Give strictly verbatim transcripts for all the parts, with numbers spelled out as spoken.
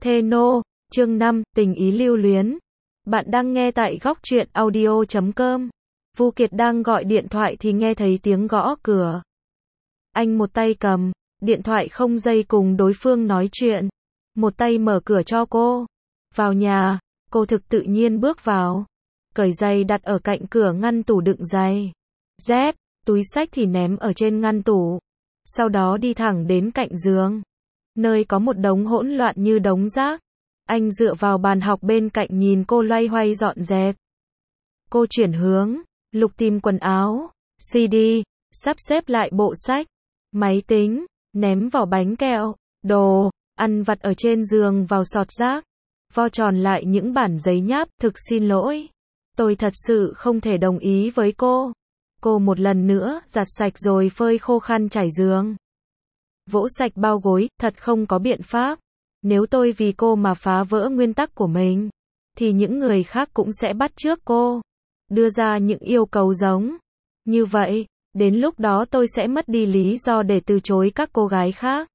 Thê nô, chương năm, tình ý lưu luyến. Bạn đang nghe tại góc truyện audio chấm com. Vu Kiệt đang gọi điện thoại thì nghe thấy tiếng gõ cửa. Anh một tay cầm điện thoại không dây cùng đối phương nói chuyện, một tay mở cửa cho cô. Vào nhà, cô thực tự nhiên bước vào. Cởi giày đặt ở cạnh cửa ngăn tủ đựng giày. Dép, túi xách thì ném ở trên ngăn tủ. Sau đó đi thẳng đến cạnh giường, nơi có một đống hỗn loạn như đống rác. Anh dựa vào bàn học bên cạnh nhìn cô loay hoay dọn dẹp. Cô chuyển hướng, lục tìm quần áo, xê đê, sắp xếp lại bộ sách, máy tính, ném vỏ bánh kẹo, đồ ăn vặt ở trên giường vào sọt rác, vo tròn lại những bản giấy nháp. Thực xin lỗi, tôi thật sự không thể đồng ý với cô. Cô một lần nữa giặt sạch rồi phơi khô khăn trải giường, vỗ sạch bao gối. Thật không có biện pháp. Nếu tôi vì cô mà phá vỡ nguyên tắc của mình, thì những người khác cũng sẽ bắt chước cô, đưa ra những yêu cầu giống như vậy. Đến lúc đó tôi sẽ mất đi lý do để từ chối các cô gái khác.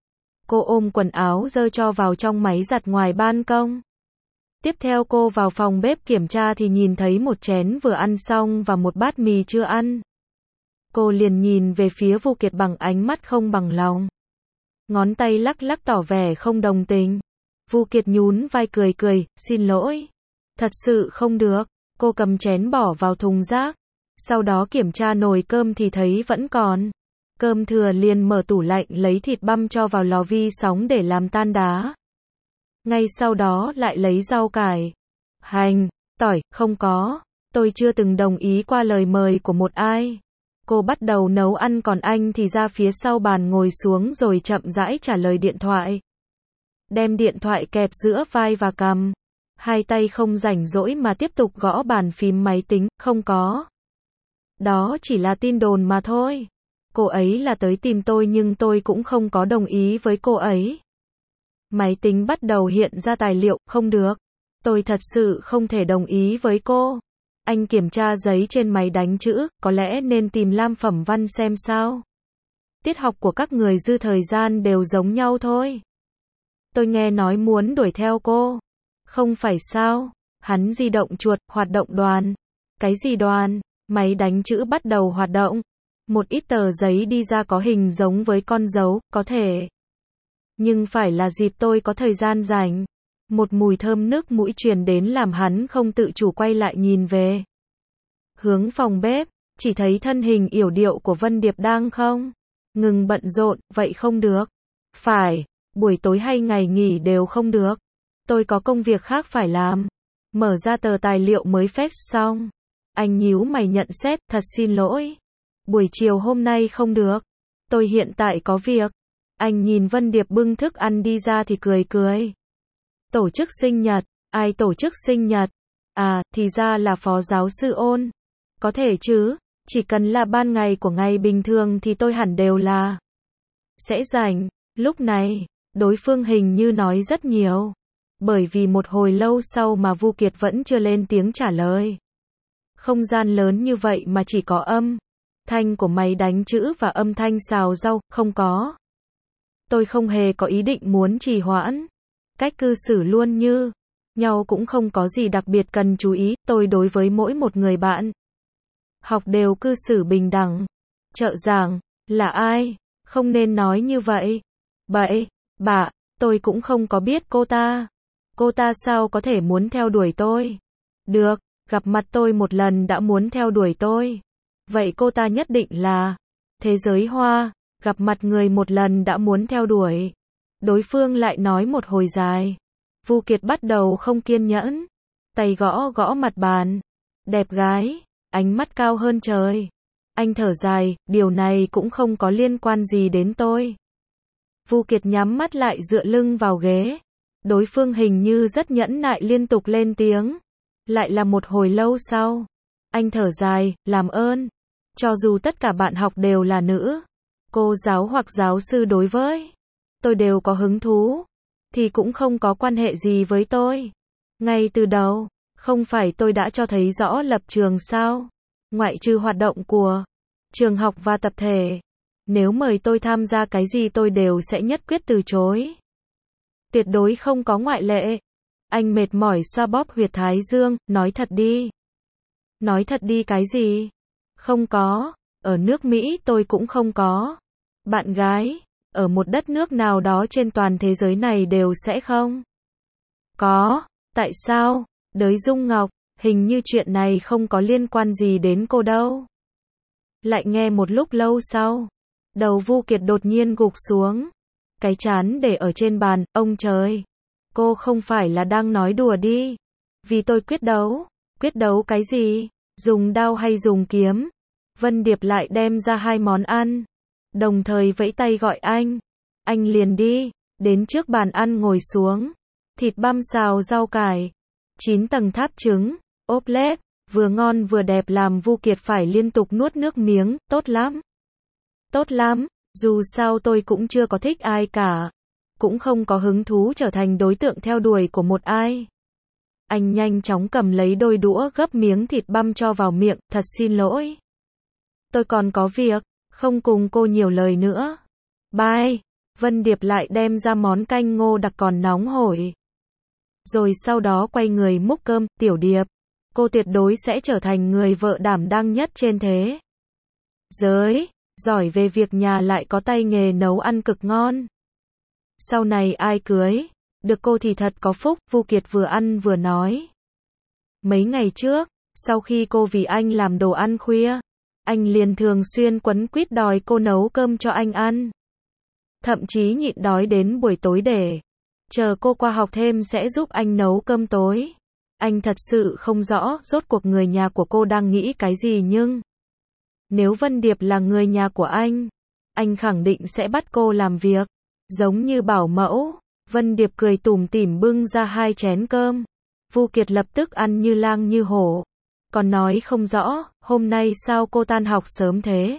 Cô ôm quần áo dơ cho vào trong máy giặt ngoài ban công. Tiếp theo cô vào phòng bếp kiểm tra thì nhìn thấy một chén vừa ăn xong và một bát mì chưa ăn. Cô liền nhìn về phía Vu Kiệt bằng ánh mắt không bằng lòng. Ngón tay lắc lắc tỏ vẻ không đồng tình. Vu Kiệt nhún vai cười cười, xin lỗi. Thật sự không được. Cô cầm chén bỏ vào thùng rác. Sau đó kiểm tra nồi cơm thì thấy vẫn còn cơm thừa, liền mở tủ lạnh lấy thịt băm cho vào lò vi sóng để làm tan đá. Ngay sau đó lại lấy rau cải, hành, tỏi. Không có. Tôi chưa từng đồng ý qua lời mời của một ai. Cô bắt đầu nấu ăn còn anh thì ra phía sau bàn ngồi xuống rồi chậm rãi trả lời điện thoại. Đem điện thoại kẹp giữa vai và cằm. Hai tay không rảnh rỗi mà tiếp tục gõ bàn phím máy tính. Không có. Đó chỉ là tin đồn mà thôi. Cô ấy là tới tìm tôi nhưng tôi cũng không có đồng ý với cô ấy. Máy tính bắt đầu hiện ra tài liệu. Không được. Tôi thật sự không thể đồng ý với cô. Anh kiểm tra giấy trên máy đánh chữ, có lẽ nên tìm Lam Phẩm Văn xem sao. Tiết học của các người dư thời gian đều giống nhau thôi. Tôi nghe nói muốn đuổi theo cô. Không phải sao? Hắn di động chuột, hoạt động đoàn. Cái gì đoàn? Máy đánh chữ bắt đầu hoạt động. Một ít tờ giấy đi ra có hình giống với con dấu, có thể. Nhưng phải là dịp tôi có thời gian rảnh. Một mùi thơm nước mũi truyền đến làm hắn không tự chủ quay lại nhìn về hướng phòng bếp, chỉ thấy thân hình yểu điệu của Vân Điệp đang không ngừng bận rộn. Vậy không được. Phải, buổi tối hay ngày nghỉ đều không được. Tôi có công việc khác phải làm. Mở ra tờ tài liệu mới fax xong. Anh nhíu mày nhận xét, thật xin lỗi. Buổi chiều hôm nay không được. Tôi hiện tại có việc. Anh nhìn Vân Điệp bưng thức ăn đi ra thì cười cười. Tổ chức sinh nhật. Ai tổ chức sinh nhật? À, thì ra là phó giáo sư Ôn. Có thể chứ, chỉ cần là ban ngày của ngày bình thường thì tôi hẳn đều là sẽ rảnh. Lúc này, đối phương hình như nói rất nhiều. Bởi vì một hồi lâu sau mà Vu Kiệt vẫn chưa lên tiếng trả lời. Không gian lớn như vậy mà chỉ có âm thanh của máy đánh chữ và âm thanh xào rau. Không có. Tôi không hề có ý định muốn trì hoãn. Cách cư xử luôn như nhau cũng không có gì đặc biệt cần chú ý. Tôi đối với mỗi một người bạn học đều cư xử bình đẳng. Trợ giảng là ai? Không nên nói như vậy. Bậy bạ, tôi cũng không có biết cô ta. Cô ta sao có thể muốn theo đuổi tôi? Được, gặp mặt tôi một lần đã muốn theo đuổi tôi. Vậy cô ta nhất định là thế giới hoa. Gặp mặt người một lần đã muốn theo đuổi. Đối phương lại nói một hồi dài. Vu Kiệt bắt đầu không kiên nhẫn. Tay gõ gõ mặt bàn. Đẹp gái, ánh mắt cao hơn trời. Anh thở dài, điều này cũng không có liên quan gì đến tôi. Vu Kiệt nhắm mắt lại dựa lưng vào ghế. Đối phương hình như rất nhẫn nại liên tục lên tiếng. Lại là một hồi lâu sau. Anh thở dài, làm ơn. Cho dù tất cả bạn học đều là nữ, cô giáo hoặc giáo sư đối với tôi đều có hứng thú, thì cũng không có quan hệ gì với tôi. Ngay từ đầu, không phải tôi đã cho thấy rõ lập trường sao? Ngoại trừ hoạt động của trường học và tập thể, nếu mời tôi tham gia cái gì tôi đều sẽ nhất quyết từ chối. Tuyệt đối không có ngoại lệ. Anh mệt mỏi xoa bóp huyệt thái dương, nói thật đi. Nói thật đi cái gì? Không có. Ở nước Mỹ tôi cũng không có. Bạn gái. Ở một đất nước nào đó trên toàn thế giới này đều sẽ không. Có. Tại sao? Đới Dung Ngọc. Hình như chuyện này không có liên quan gì đến cô đâu. Lại nghe một lúc lâu sau. Đầu Vu Kiệt đột nhiên gục xuống. Cái trán để ở trên bàn, ông trời. Cô không phải là đang nói đùa đi. Vì tôi quyết đấu. Quyết đấu cái gì? Dùng đao hay dùng kiếm? Vân Điệp lại đem ra hai món ăn. Đồng thời vẫy tay gọi anh. Anh liền đi. Đến trước bàn ăn ngồi xuống. Thịt băm xào rau cải. Chín tầng tháp trứng. Ốp lết. Vừa ngon vừa đẹp làm Vu Kiệt phải liên tục nuốt nước miếng. Tốt lắm. Tốt lắm. Dù sao tôi cũng chưa có thích ai cả. Cũng không có hứng thú trở thành đối tượng theo đuổi của một ai. Anh nhanh chóng cầm lấy đôi đũa gấp miếng thịt băm cho vào miệng. Thật xin lỗi. Tôi còn có việc. Không cùng cô nhiều lời nữa. Bye. Vân Điệp lại đem ra món canh ngô đặc còn nóng hổi. Rồi sau đó quay người múc cơm. Tiểu Điệp. Cô tuyệt đối sẽ trở thành người vợ đảm đang nhất trên thế giới. Giỏi về việc nhà lại có tay nghề nấu ăn cực ngon. Sau này ai cưới được cô thì thật có phúc. Vu Kiệt vừa ăn vừa nói. Mấy ngày trước, sau khi cô vì anh làm đồ ăn khuya, anh liền thường xuyên quấn quýt đòi cô nấu cơm cho anh ăn. Thậm chí nhịn đói đến buổi tối để chờ cô qua học thêm sẽ giúp anh nấu cơm tối. Anh thật sự không rõ rốt cuộc người nhà của cô đang nghĩ cái gì, nhưng nếu Vân Điệp là người nhà của anh, anh khẳng định sẽ bắt cô làm việc giống như bảo mẫu. Vân Điệp cười tủm tỉm bưng ra hai chén cơm. Vu Kiệt lập tức ăn như lang như hổ. Còn nói không rõ, hôm nay sao cô tan học sớm thế?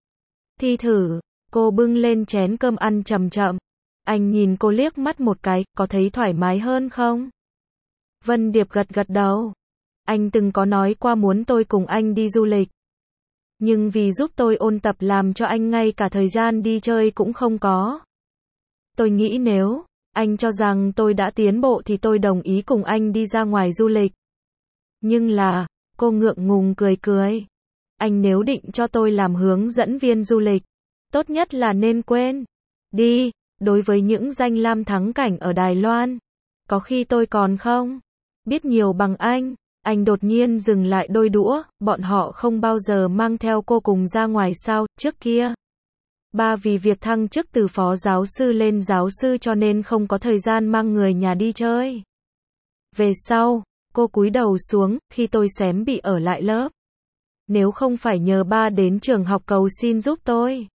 Thi thử, cô bưng lên chén cơm ăn chậm chậm. Anh nhìn cô liếc mắt một cái, có thấy thoải mái hơn không? Vân Điệp gật gật đầu. Anh từng có nói qua muốn tôi cùng anh đi du lịch. Nhưng vì giúp tôi ôn tập làm cho anh ngay cả thời gian đi chơi cũng không có. Tôi nghĩ nếu anh cho rằng tôi đã tiến bộ thì tôi đồng ý cùng anh đi ra ngoài du lịch. Nhưng là, cô ngượng ngùng cười cười. Anh nếu định cho tôi làm hướng dẫn viên du lịch, tốt nhất là nên quên đi. Đối với những danh lam thắng cảnh ở Đài Loan, có khi tôi còn không biết nhiều bằng anh. Anh đột nhiên dừng lại đôi đũa. Bọn họ không bao giờ mang theo cô cùng ra ngoài sao? Trước kia ba vì việc thăng chức từ phó giáo sư lên giáo sư cho nên không có thời gian mang người nhà đi chơi. Về sau, cô cúi đầu xuống, khi tôi xém bị ở lại lớp. Nếu không phải nhờ ba đến trường học cầu xin giúp tôi,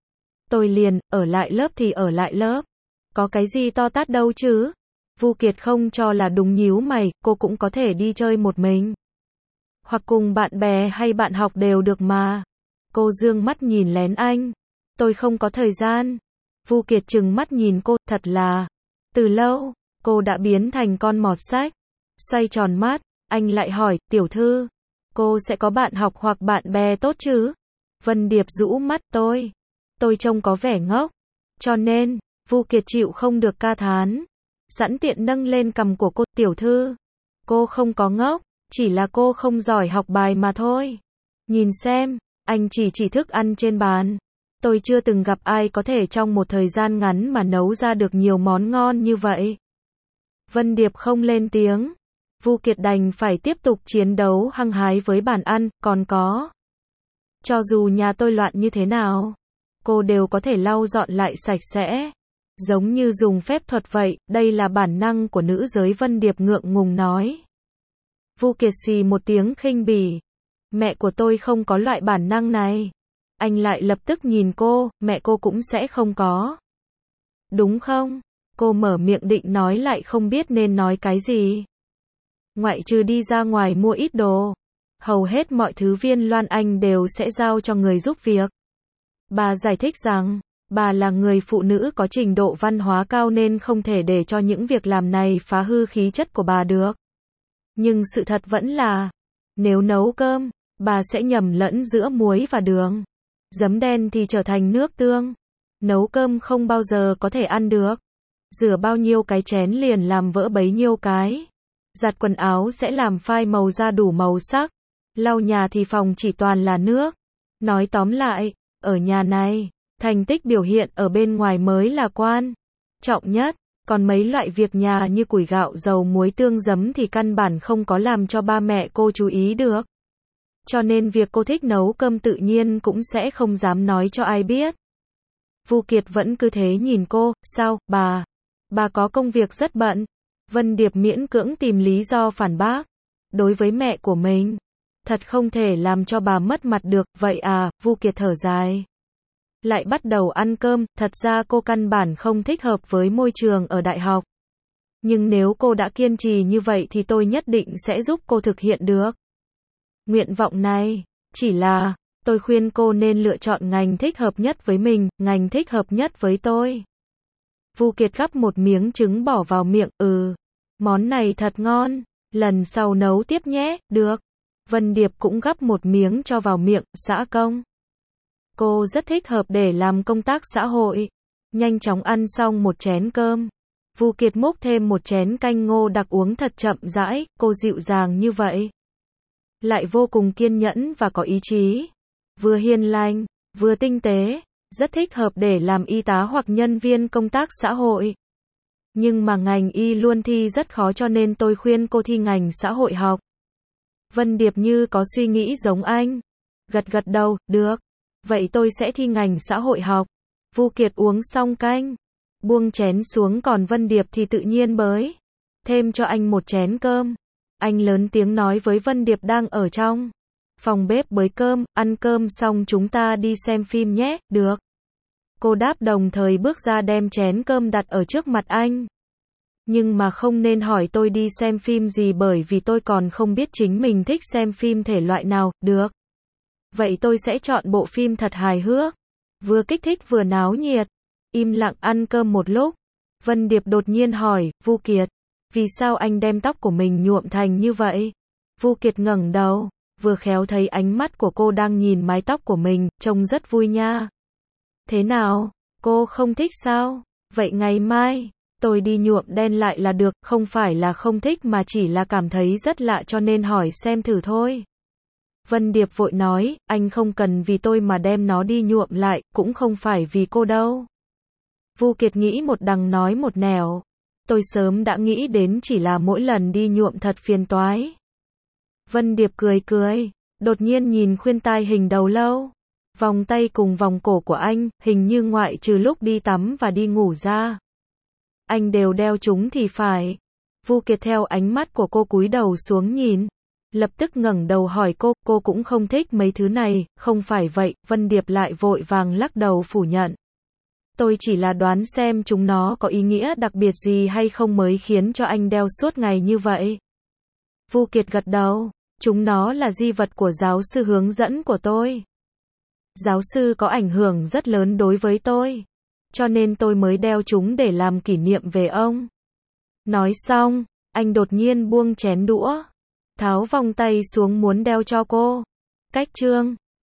tôi liền, ở lại lớp thì ở lại lớp. Có cái gì to tát đâu chứ? Vu Kiệt không cho là đúng, nhíu mày. Cô cũng có thể đi chơi một mình. Hoặc cùng bạn bè hay bạn học đều được mà. Cô dương mắt nhìn lén anh. Tôi không có thời gian. Vu Kiệt trừng mắt nhìn cô, thật là. Từ lâu, cô đã biến thành con mọt sách. Xoay tròn mắt, anh lại hỏi, tiểu thư, cô sẽ có bạn học hoặc bạn bè tốt chứ? Vân Điệp rũ mắt, tôi. Tôi trông có vẻ ngốc. Cho nên, Vu Kiệt chịu không được ca thán. Sẵn tiện nâng lên cằm của cô, tiểu thư. Cô không có ngốc, chỉ là cô không giỏi học bài mà thôi. Nhìn xem, anh chỉ chỉ thức ăn trên bàn. Tôi chưa từng gặp ai có thể trong một thời gian ngắn mà nấu ra được nhiều món ngon như vậy. Vân Điệp không lên tiếng. Vu Kiệt đành phải tiếp tục chiến đấu hăng hái với bàn ăn, còn có. Cho dù nhà tôi loạn như thế nào, cô đều có thể lau dọn lại sạch sẽ. Giống như dùng phép thuật vậy, đây là bản năng của nữ giới, Vân Điệp ngượng ngùng nói. Vu Kiệt xì một tiếng khinh bỉ. Mẹ của tôi không có loại bản năng này. Anh lại lập tức nhìn cô, mẹ cô cũng sẽ không có. Đúng không? Cô mở miệng định nói lại không biết nên nói cái gì. Ngoại trừ đi ra ngoài mua ít đồ, hầu hết mọi thứ Viên Loan Anh đều sẽ giao cho người giúp việc. Bà giải thích rằng, bà là người phụ nữ có trình độ văn hóa cao nên không thể để cho những việc làm này phá hư khí chất của bà được. Nhưng sự thật vẫn là, nếu nấu cơm, bà sẽ nhầm lẫn giữa muối và đường. Giấm đen thì trở thành nước tương. Nấu cơm không bao giờ có thể ăn được. Rửa bao nhiêu cái chén liền làm vỡ bấy nhiêu cái. Giặt quần áo sẽ làm phai màu ra đủ màu sắc. Lau nhà thì phòng chỉ toàn là nước. Nói tóm lại, ở nhà này, thành tích biểu hiện ở bên ngoài mới là quan trọng nhất. Còn mấy loại việc nhà như củi gạo dầu muối tương giấm thì căn bản không có làm cho ba mẹ cô chú ý được. Cho nên việc cô thích nấu cơm tự nhiên cũng sẽ không dám nói cho ai biết. Vu Kiệt vẫn cứ thế nhìn cô, sao, bà, bà có công việc rất bận. Vân Điệp miễn cưỡng tìm lý do phản bác. Đối với mẹ của mình, thật không thể làm cho bà mất mặt được, vậy à, Vu Kiệt thở dài. Lại bắt đầu ăn cơm, thật ra cô căn bản không thích hợp với môi trường ở đại học. Nhưng nếu cô đã kiên trì như vậy thì tôi nhất định sẽ giúp cô thực hiện được nguyện vọng này. Chỉ là, tôi khuyên cô nên lựa chọn ngành thích hợp nhất với mình, ngành thích hợp nhất với tôi. Vu Kiệt gắp một miếng trứng bỏ vào miệng, ừ, món này thật ngon, lần sau nấu tiếp nhé, được. Vân Điệp cũng gắp một miếng cho vào miệng, xã công. Cô rất thích hợp để làm công tác xã hội. Nhanh chóng ăn xong một chén cơm. Vu Kiệt múc thêm một chén canh ngô đặc uống thật chậm rãi, cô dịu dàng như vậy. Lại vô cùng kiên nhẫn và có ý chí. Vừa hiền lành, vừa tinh tế, rất thích hợp để làm y tá hoặc nhân viên công tác xã hội. Nhưng mà ngành y luôn thi rất khó cho nên tôi khuyên cô thi ngành xã hội học. Vân Điệp như có suy nghĩ giống anh. Gật gật đầu, được. Vậy tôi sẽ thi ngành xã hội học. Vu Kiệt uống xong canh, buông chén xuống, còn Vân Điệp thì tự nhiên bới thêm cho anh một chén cơm. Anh lớn tiếng nói với Vân Điệp đang ở trong phòng bếp bới cơm, ăn cơm xong chúng ta đi xem phim nhé, được. Cô đáp đồng thời bước ra đem chén cơm đặt ở trước mặt anh. Nhưng mà không nên hỏi tôi đi xem phim gì bởi vì tôi còn không biết chính mình thích xem phim thể loại nào, được. Vậy tôi sẽ chọn bộ phim thật hài hước, vừa kích thích vừa náo nhiệt. Im lặng ăn cơm một lúc, Vân Điệp đột nhiên hỏi, Vu Kiệt, vì sao anh đem tóc của mình nhuộm thành như vậy? Vu Kiệt ngẩng đầu, vừa khéo thấy ánh mắt của cô đang nhìn mái tóc của mình, trông rất vui nha. Thế nào, cô không thích sao? Vậy ngày mai, tôi đi nhuộm đen lại là được, không phải là không thích mà chỉ là cảm thấy rất lạ cho nên hỏi xem thử thôi. Vân Điệp vội nói, anh không cần vì tôi mà đem nó đi nhuộm lại, cũng không phải vì cô đâu. Vu Kiệt nghĩ một đằng nói một nẻo. Tôi sớm đã nghĩ đến chỉ là mỗi lần đi nhuộm thật phiền toái. Vân Điệp cười cười, đột nhiên nhìn khuyên tai hình đầu lâu, vòng tay cùng vòng cổ của anh, hình như ngoại trừ lúc đi tắm và đi ngủ ra, anh đều đeo chúng thì phải. Vu Kiệt theo ánh mắt của cô cúi đầu xuống nhìn, lập tức ngẩng đầu hỏi cô, cô cũng không thích mấy thứ này, không phải vậy, Vân Điệp lại vội vàng lắc đầu phủ nhận. Tôi chỉ là đoán xem chúng nó có ý nghĩa đặc biệt gì hay không mới khiến cho anh đeo suốt ngày như vậy. Vu Kiệt gật đầu, chúng nó là di vật của giáo sư hướng dẫn của tôi. Giáo sư có ảnh hưởng rất lớn đối với tôi, cho nên tôi mới đeo chúng để làm kỷ niệm về ông. Nói xong, anh đột nhiên buông chén đũa, tháo vòng tay xuống muốn đeo cho cô. Cách chương